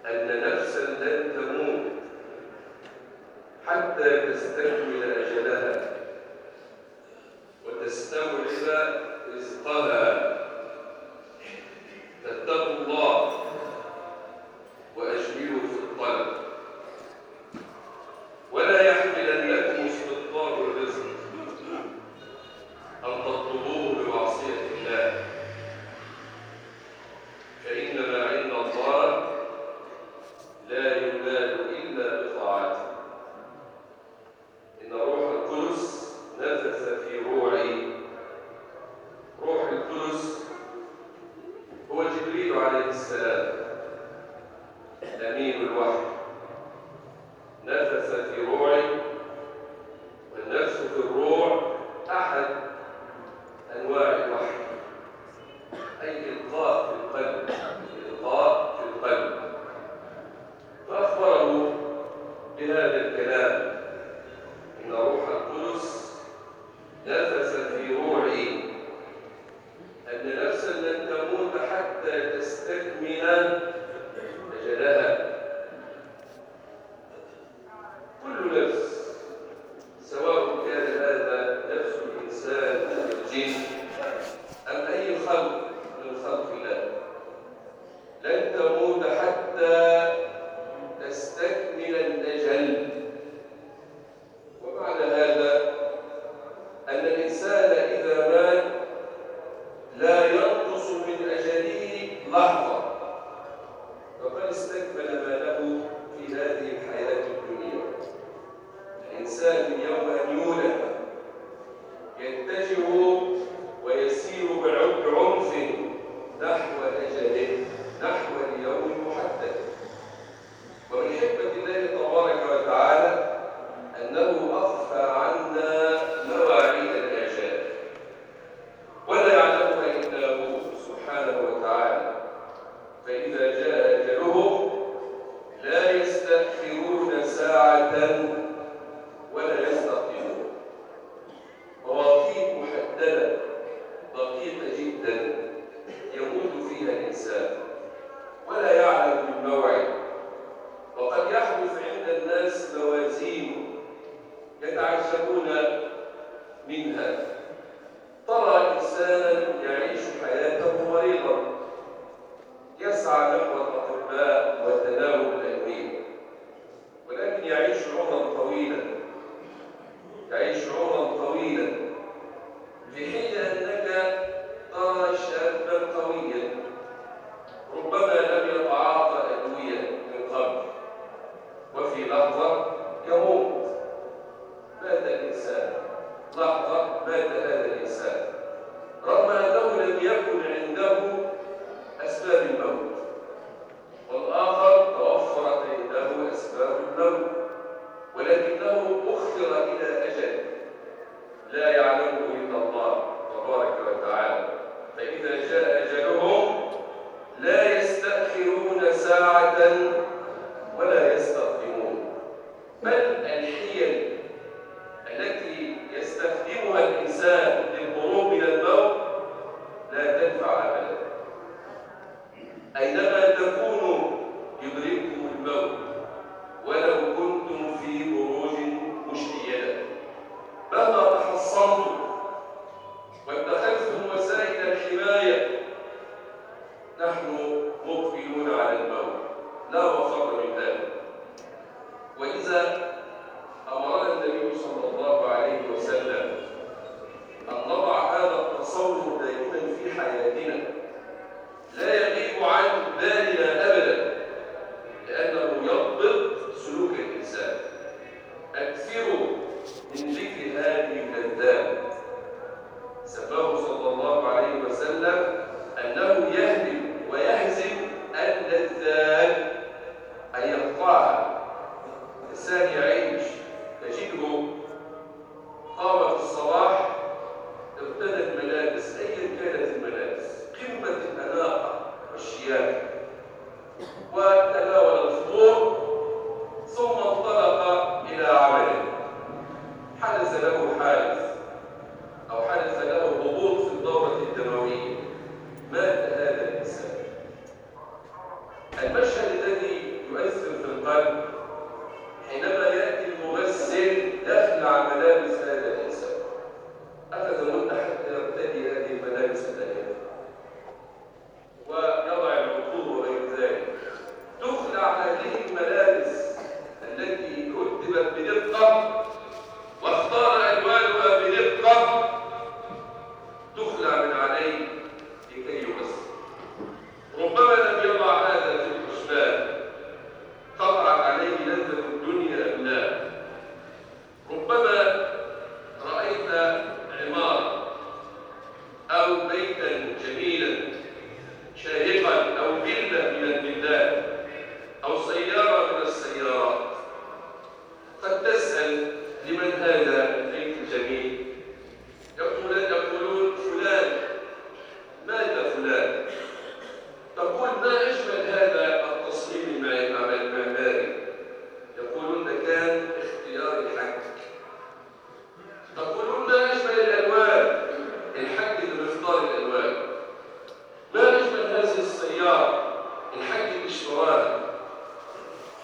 أن نفسا لن تموت حتى تستكمل أجلها وتستوعب رزقها. فاتقوا الله وأجملوا في الطلب، ولا يحملنكم استبطاء الرزق أن تطلبوه بمعصية الله، فإن ما عند الله لا ينال إلا بطاعته. إن روح القدس نفث في روعي. روح القدس هو جبريل عليه السلام أمين الوحي، نفث في روعي. والنفس في الروع أحد أنواع الوحي، أي إلقاء في القلب، إلقاء في القلب. فأخبره بهذا الكلام: إن روح القدس نفث في روعي أن نفسا لن تموت حتى تستكمل أجلها. كل نفس، سواء كان هذا نفس الإنسان أو الجن أم أي خلق من خلق الله، لن تموت حتى تستكمل الأجل. ومعنى هذا أن الإنسان إذا مات لا ينقص من أجله لحظة، فقد استكمل ما له في هذه الحياة الدنيا. الإنسان من يوم أن يولد يتجه ويسير بعنف نحو أجله، نحو اليوم المحدد. ومن حكمة الله تبارك وتعالى أنه أخفى عنا مواعيد الآجال، ولا يعلمها إلا هو سبحانه وتعالى. فإذا جاء أجلهم لا يستأخرون ساعة ولا يستقدمون. مواقيت محددة دقيقة جدا يموت فيها الإنسان ولا يعلم بالموعد. وقد يحدث عند الناس موازين يتعجبون منها. ترى إنسانا يعيش حياته مريضا يسعى نحو الأطباء وتناول الأدوية، ولكن يعيش عمرا طويلا، يعيش عمرا طويلا، في حين أنك ترى شابا قويا ربما لم يتعاطى أدوية من قبل، وفي لحظة يموت. مات الإنسان، لحظة مات هذا الإنسان، رغم أنه لم يكن عنده أسباب الموت، والآخر توفرت عنده أسباب الموت، ولكنه أخر إلى أجل لا يعلمه إلا الله تبارك وتعالى. فإذا جاء أجلهم لا يستأخرون ساعة ولا يستقدمون.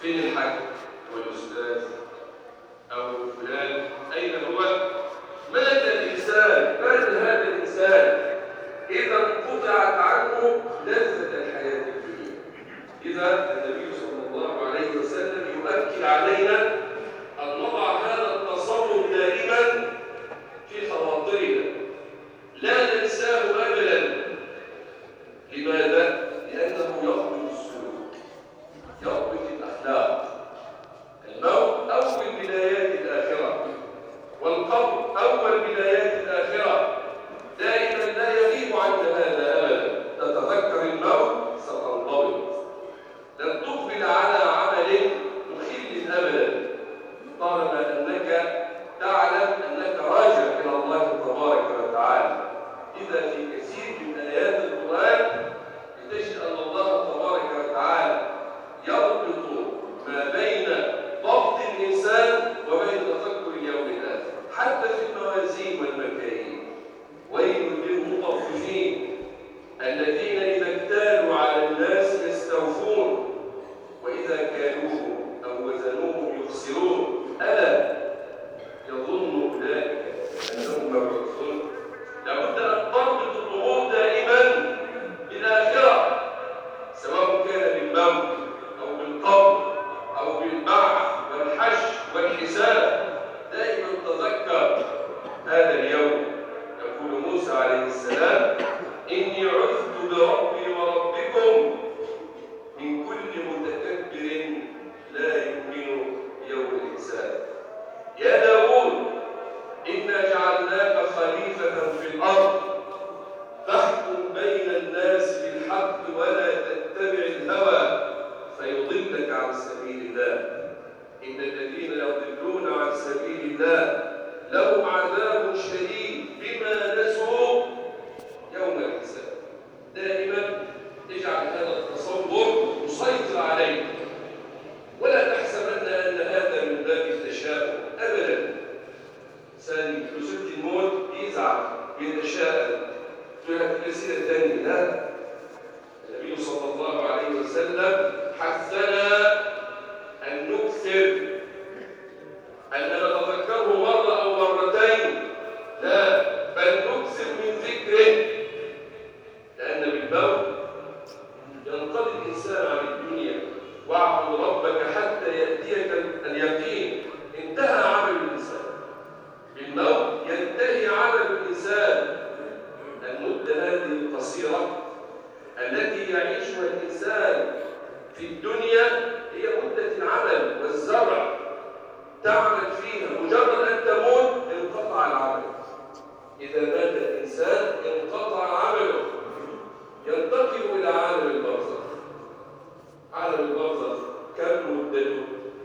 فين الحاج والأستاذ أو فلان؟ أين هو؟ مات الإنسان، مات هذا الإنسان إذا انقطعت عنه لذة الحياة الدنيا. إذا النبي صلى الله عليه وسلم يؤكد علينا أن نضع هذا التصور دائما في خواطرنا، لا ننساه أبدا. لماذا؟ لأنه يضبط السلوك، يضبط الأخلاق. الموت أول بدايات الآخرة، والقبر أول بدايات الآخرة. دائما لا يغيب عنا هذا أبدا. تتذكر الموت ستنضبط، لن تقبل على عمل مخل أبدا طالما أنك تعلم أنك راجع إلى الله تبارك وتعالى. إذا في كثير من آيات القرآن تجد أن الله تبارك وتعالى يربط ما بين ضبط الإنسان وبين تفكر اليوم الآخر، حتى في الموازين والمكاييل. ويل للمطففين الذين إذا اكتالوا على الناس يستوفون وإذا كالوهم أو وزنوهم يخسرون. ألا يظن أولئك أنهم مبعوثون؟ لابد أن تربط الأمور دائما بالآخرة، سواء كان بالموت أو بالقبر أو بالبعث والحشر والحساب. دائما تذكر هذا اليوم. يقول موسى عليه السلام: إني عذت بربي وربكم من كل متكبر لا يؤمن يوم الحساب. يا داود إنا جعلناك خليفة في الأرض فاحكم بين الناس بالحق ولا تتبع الهوى فيضلك عن سبيل الله. إن الذين يضلون عن سبيل الله لهم عذاب شديد بما نسوا يوم الحساب. دائما اجعل هذا التصور مسيطر عليك، ولا تحسبن أن هذا من باب التشاؤم أبدا. إنسان يسد الموت يزعل يتشاءم في الأسئلة الثانية. لا، النبي صلى الله عليه وسلم حثنا أن نكثر، أن نتذكره مرة أو مرتين، لا بل نكثر من ذكره. لأن بالموت ينقضي الإنسان عن الدنيا. واعبد ربك حتى يأتيك اليقين. انتهى عمل الإنسان بالموت، ينتهي عمل الإنسان. المدة هذه القصيرة التي يعيشها الإنسان في الدنيا هي مدة العمل والزرع. تعمل فيها، مجرد أن تموت انقطع العمل. إذا مات الإنسان انقطع عمله، ينتقل إلى عالم البرزخ. عالم البرزخ كم مدته؟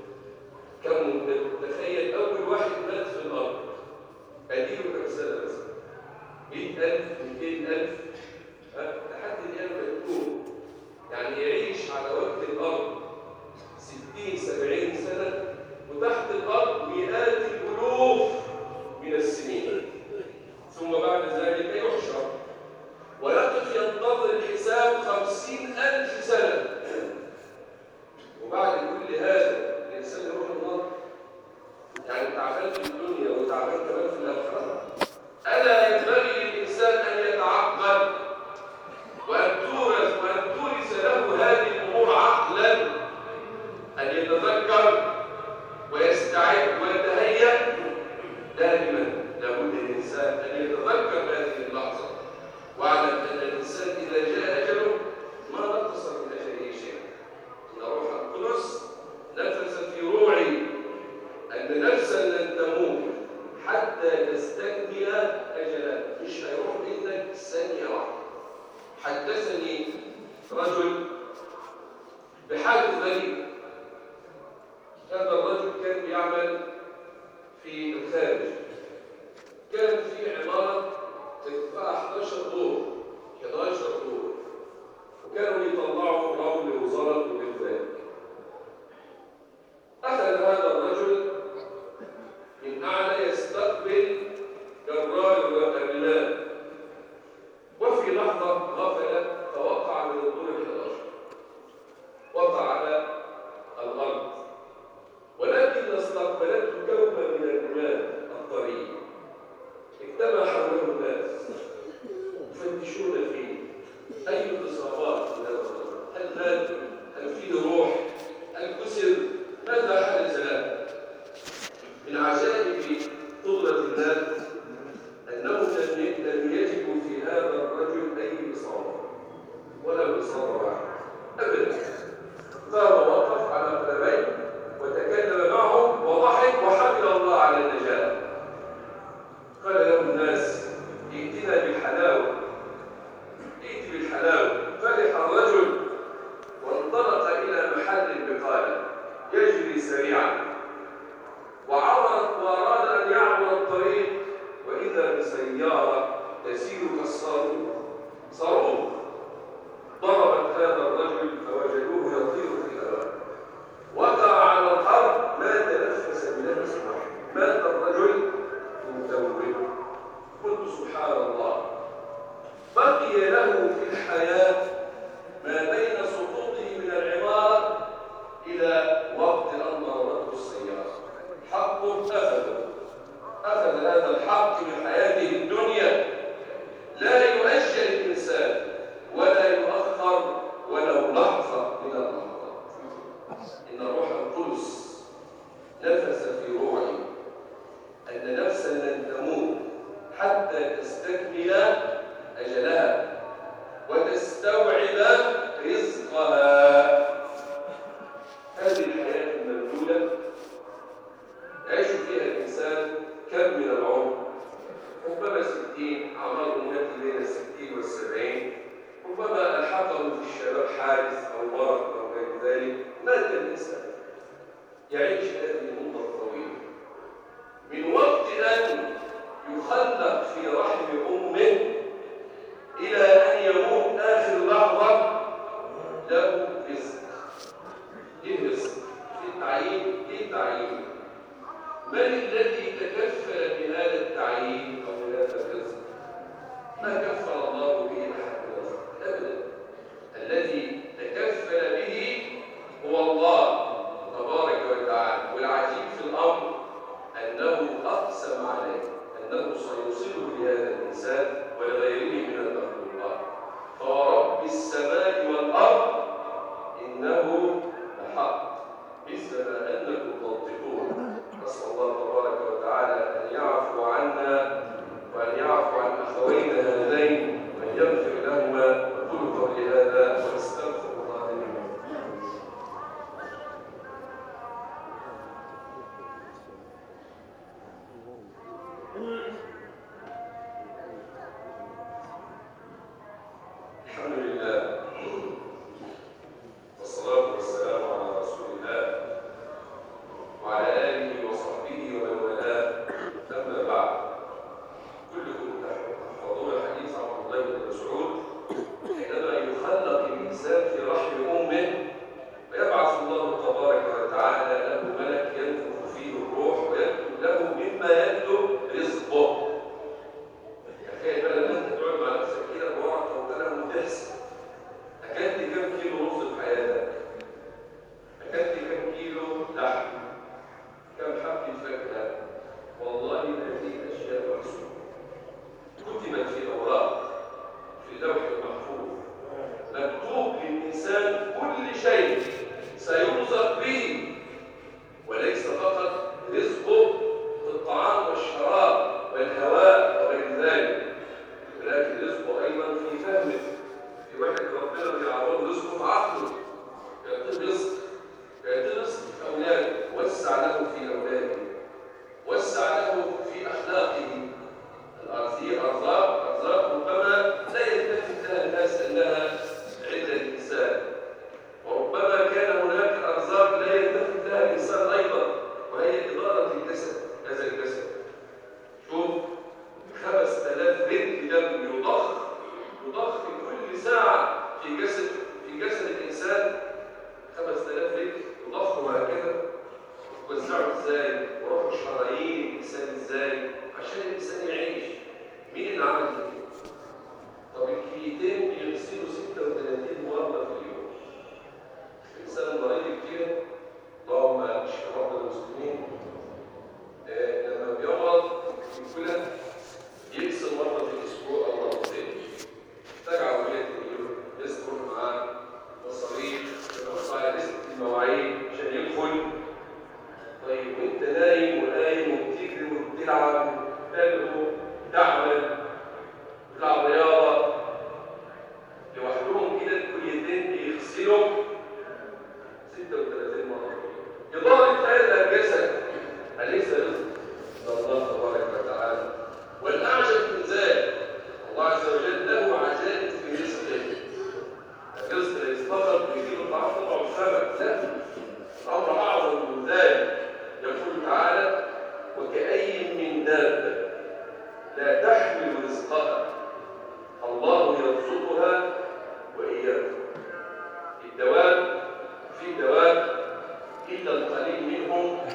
كم مدته؟ تخيل أول واحد مات في الأرض أديله كم سنة مثلا؟ 100,000 200,000 لحد الآن مكتوب. يعني يعيش على وجه الأرض 60 70 سنة، وتحت الأرض مئات الألوف من السنين، ثم بعد ذلك يحشر ويقف ينتظر الحساب 50,000 سنة. وبعد كل هذا الإنسان يروح النار. يعني تعبان في الدنيا وتعبان كمان في الآخرة. ألا ينبغي للإنسان أن يتعقل وأن تورث له هذه الأمور عقلا، أن يتذكر ويستعد ويتهيأ دائما. لابد للإنسان أن يتذكر هذه اللحظة، واعلم أن الإنسان إذا جاء أجله ما نقص من أجله شيء. إن روح القدس نفس في روعي أن نفسا لن تموت حتى تستكمل أجلها. مش هيروح منك ثانية واحدة. حدثني رجل بحادث غريب. هذا الرجل كان بيعمل في الخارج. كان في عمارة ارتفاعها 11 دور، 11 دور، وكانوا يطلعوا رمل وزلط وغير ذلك. أخذ هذا الرجل من أعلى يستقبل جرار الرمال، وفي لحظة غفل فوقع من الدور ال11، وقع على الأرض يجري سريعا، وأراد أن يعبر الطريق، وإذا بسيارة تسير كالصاروخ ضربت هذا الرجل فوجدوه يطير في الهواء، وقع على الأرض، ما تنفس بنفس واحد، مات الرجل متوه. قلت سبحان الله، بقي له في الحياة ما بين سقوطه من العمارة إلى وقت أن ضربته السيارة. حقه أخذ هذا الحق من حياته الدنيا، لا يؤجل الإنسان ولا يؤخر ولو لحظة من اللحظات. إن الروح القدس نفس في روعي أن نفسا لن تموت حتى تستكمل أجلها وتستوعب رزقها. هذه الحياة المبذولة يعيش فيها الإنسان كم من العمر؟ ربما 60، أعمار الأمهات بين 60 و70، ربما ألحقه في الشباب حادث أو مرض أو غير ذلك، مات الإنسان. يعيش هذه المدة الطويلة من وقت أن يخلق في رحم أمه إلى أن يموت آخر لحظة. له رزق. إيه رزق؟ إيه التعيين؟ من الذي تكفل بهذا التعيين أو بهذا الرزق؟ ما كفل الله به أحد أبدا. الذي تكفل به هو الله تبارك وتعالى. والعجيب في الأمر أنه أقسم عليه أنه سيوصله لهذا الإنسان ولغيره من المخلوقات. فورب السماء والأرض إنه لحق مثل ما أنكم تنطقون. نسأل الله تبارك وتعالى أن يعفو عنا وأن يعفو عن أخوينا هذين وأن يغفر لهما. وقل قولي هذا وأستغفر الله لي ولكم. الحمد لله والصلاة والسلام على رسول الله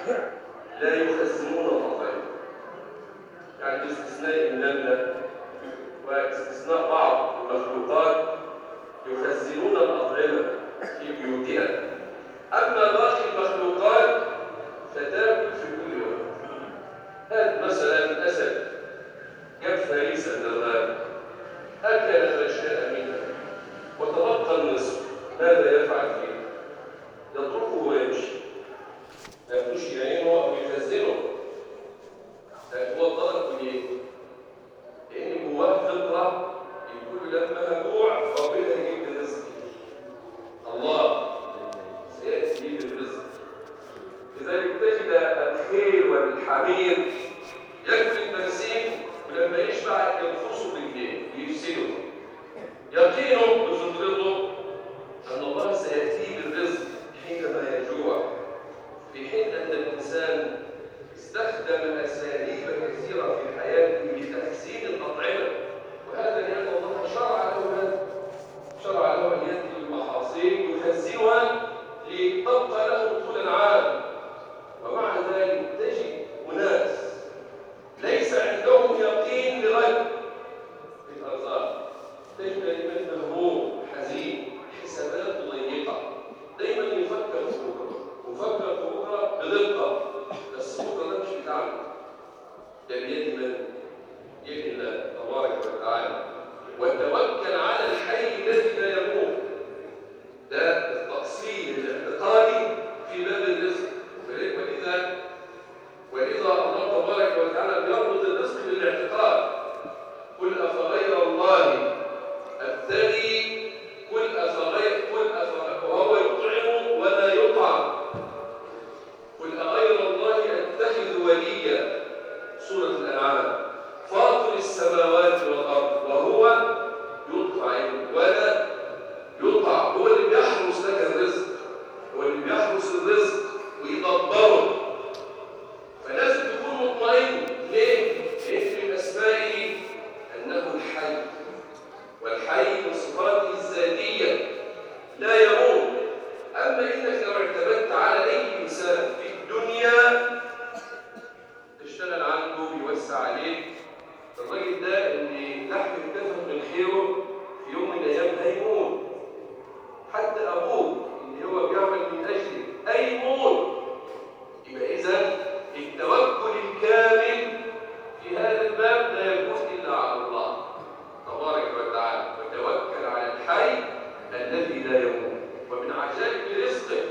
لا يخزنون الأطعمة، يعني باستثناء النملة واستثناء بعض المخلوقات يخزنون الأطعمة في بيوتها. أما باقي المخلوقات فتاكل في كل وقت. هات مثلا الأسد جاب فريسة من الغابة أكل ما شاء منها وتبقى النصف، ماذا يفعل فيه؟ يتركه ويمشي، ما يكونش يعينه أو يخزنه. هو الضرر ليه؟ لأن جواه فطرة يقول لما هجوع ربنا يجيب لي رزق، الله سيأتي لي بالرزق. لذلك تجد الخيل والحمير ياكل البرسيم ولما يشبع ينفصه بالليل يفسده، يقينه بفطرته أن الله سيأتيه بالرزق حينما يجوع، في حين أن الإنسان استخدم أساليب كثيرة في حياته لتحسين الأطعمة، وهذا لأن الله شرع له أن يأتي بالمحاصيل يخزنها لتبقى له طول العام. ومع ذلك تجد أناس ليس عندهم يقين بغير في الأرزاق، تجد دائما مهموم حزين حساباته ضيقة، دائما يفكر في بكرة بدقة، بس بكرة ده مش بتاعنا، ده بيد من؟ بيد الله تبارك وتعالى. وتوكل على الحي الذي لا يموت، ده التأصيل الاعتقادي في باب الرزق. ولذا الله تبارك وتعالى بيربط الرزق بالاعتقاد. قل أفغير الله أبتغي وهو يطعم ولا يطعم، قل أغير الله أتخذ وليا، سورة الأنعام، فاطر السماوات والأرض وهو يطعم ولا يطعم، هو اللي بيحرس لك الرزق، هو اللي بيحرس الرزق ويدبره. فلازم تكون مطمئن. ليه؟ لأن من أسمائه أنه الحي، والحي من صفاته الذاتية لا يموت. أما إنك لو اعتمدت على أي إنسان في الدنيا تشتغل عنده بيوسع عليك، الراجل ده اللي لحم اتفق من خيره في يوم من الأيام هيموت، حتى أبوك اللي هو بيعمل من أجلك هيموت. يبقى إذا التوكل الكامل في هذا الباب لا يكون إلا على الله تبارك وتعالى، وتوكل على الحي الذي لا يموت. ومن عجائب رزقه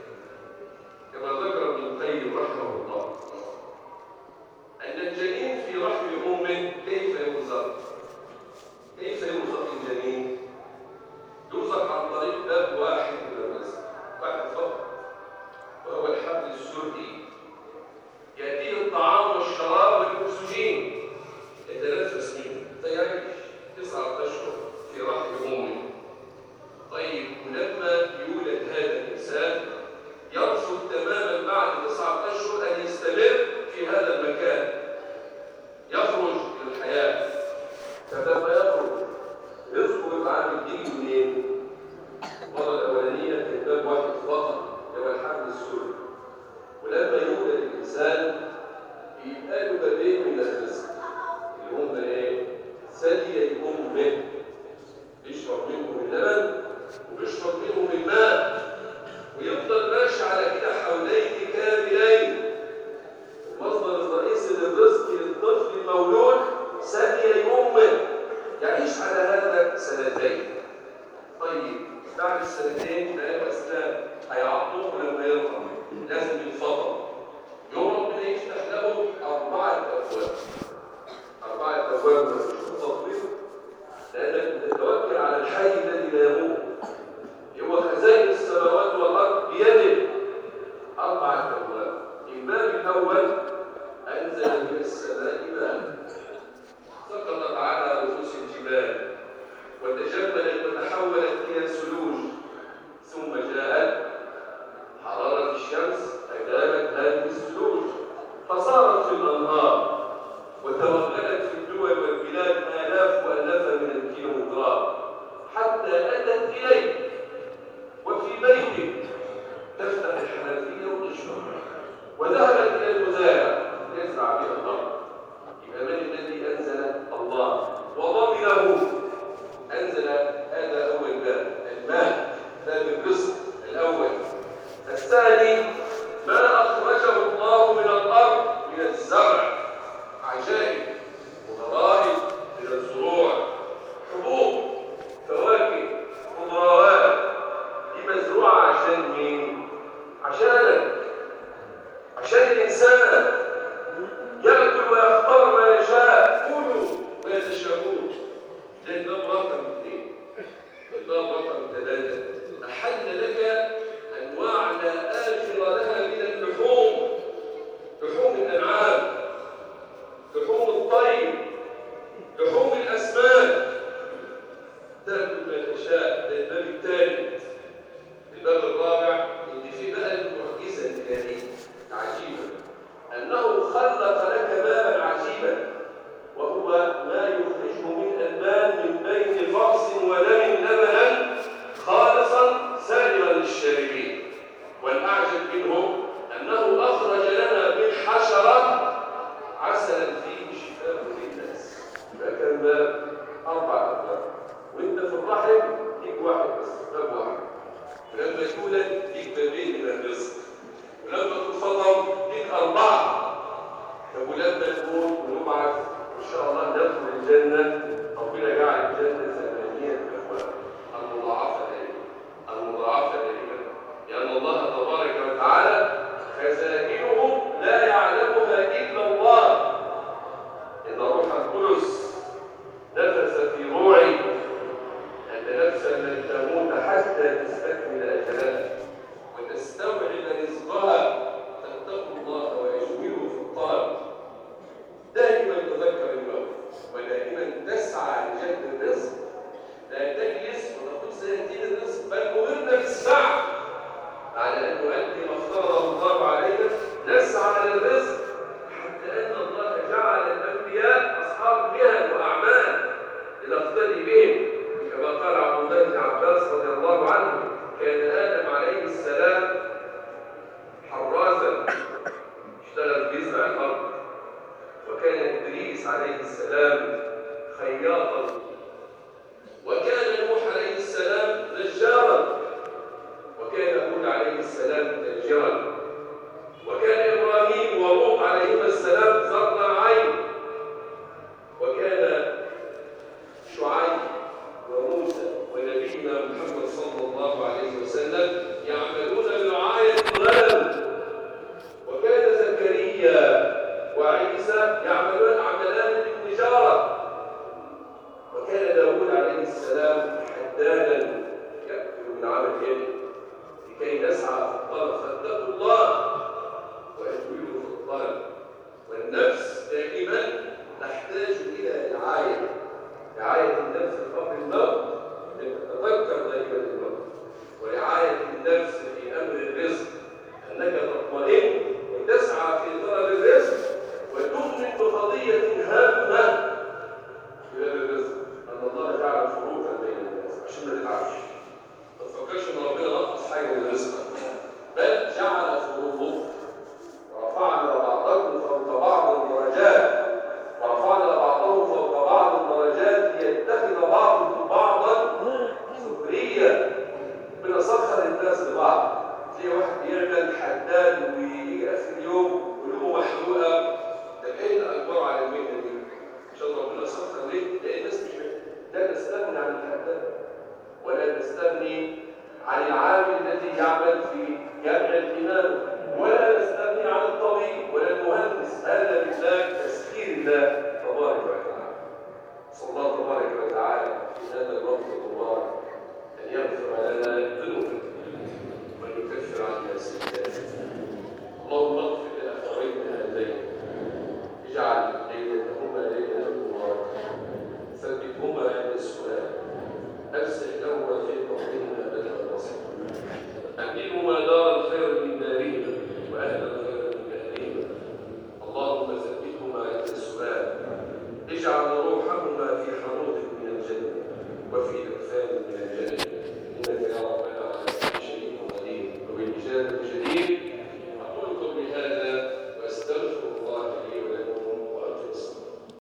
كما ذكر ابن القيم رحمه الله أن الجنين في رحم أمه كيف يرزق؟ كيف يرزق الجنين؟ يرزق عن طريق باب واحد من الرزق، واحد فقط، وهو الحبل السري. يأتيه الطعام والشراب والأكسجين، يتنفس منه فيعيش 9 أشهر في رحم أمه. طيب ولما يولد هذا الإنسان يرفض تماما بعد 9 أشهر أن يستمر في هذا المكان، يخرج للحياة. فلما يخرج رزقه يبقى عامل دي منين؟ المرة الأولانية كان باب واحد فقط هو الحبل السري، ولما يولد الإنسان يبقى له بابين من الرزق اللي هم إيه؟ ثدي أمه، يشرب منهم اللبن ويشرب منهم الماء، ويفضل ماشي على كده حولين كاملين. المصدر الرئيسي للرزق للطفل المولود ثدي أمه، يعيش على هذا 2 سنين. طيب بعد 2 سنين تلاقي أسنان هيعضوه لما يرضع، لازم يتفضل. يوم ربنا يفتح له 4 أبواب، 4 أبواب مش تطبيق، لأنك تتوكل على الحي الذي لا يموت. هو خزائن السماوات والأرض بيده 4 أبواب. الباب الأول أنزل من السماء ماء سقطت على رؤوس الجبال وتجمدت وتحولت إلى ثلوج، ثم جاءت حرارة الشمس أجابت هذه الثلوج فصارت في الأنهار وتوغلت في الدول والبلاد آلاف وآلاف من الكيلومترات حتى أتت إليك وفي بيتك تفتح الحنفية وتشرب، وذهب عشانك، عشان الإنسان يأكل ويختار ما يشاء. كلوا ما تشاءون. لأن ده رقم 2، ده رقم 3. أحل لك أنواع لا آخر لها من اللحوم، لحوم الأنعام، لحوم الطير، لحوم الأسماك، تأكل ما تشاء. ده الباب الثالث. الباب الرابع إن في بقى المعجزة الإلهية عجيبة، أنه خلق لك بابا عجيبا، وهو ما يخرجه من ألبان من بين فرس ودم لبنا خالصا سائغا للشاربين. والأعجب منه أنه أخرج لنا من حشرة عسلا فيه شفاء للناس. فكان باب 4 أبواب، وأنت في الرحم ليك واحد بس، باب واحد. ولما تولد ليك بابين من الرزق، ولما تتفضل ليك 4. طب ولما تموت ونبعث ان شاء الله ندخل الجنه، ربنا جعل الجنه 8 ابواب المضاعفه دائما، المضاعفه دائما، لان الله تبارك وتعالى خزائنه لا يعلمها الا الله. ان روح القدس نفس في روعي ان نفسا لن تموت حتى تستكمل اجلها وتستوعب رزقها، تتقوا الله ويجمله في الطلب. دائما تذكر الموت، ودائما تسعى لجلب الرزق. لا تجلس وتقول سيأتيني الرزق، بل أمرنا بالسعي على أن نؤدي ما افترضه الله علينا، نسعى للرزق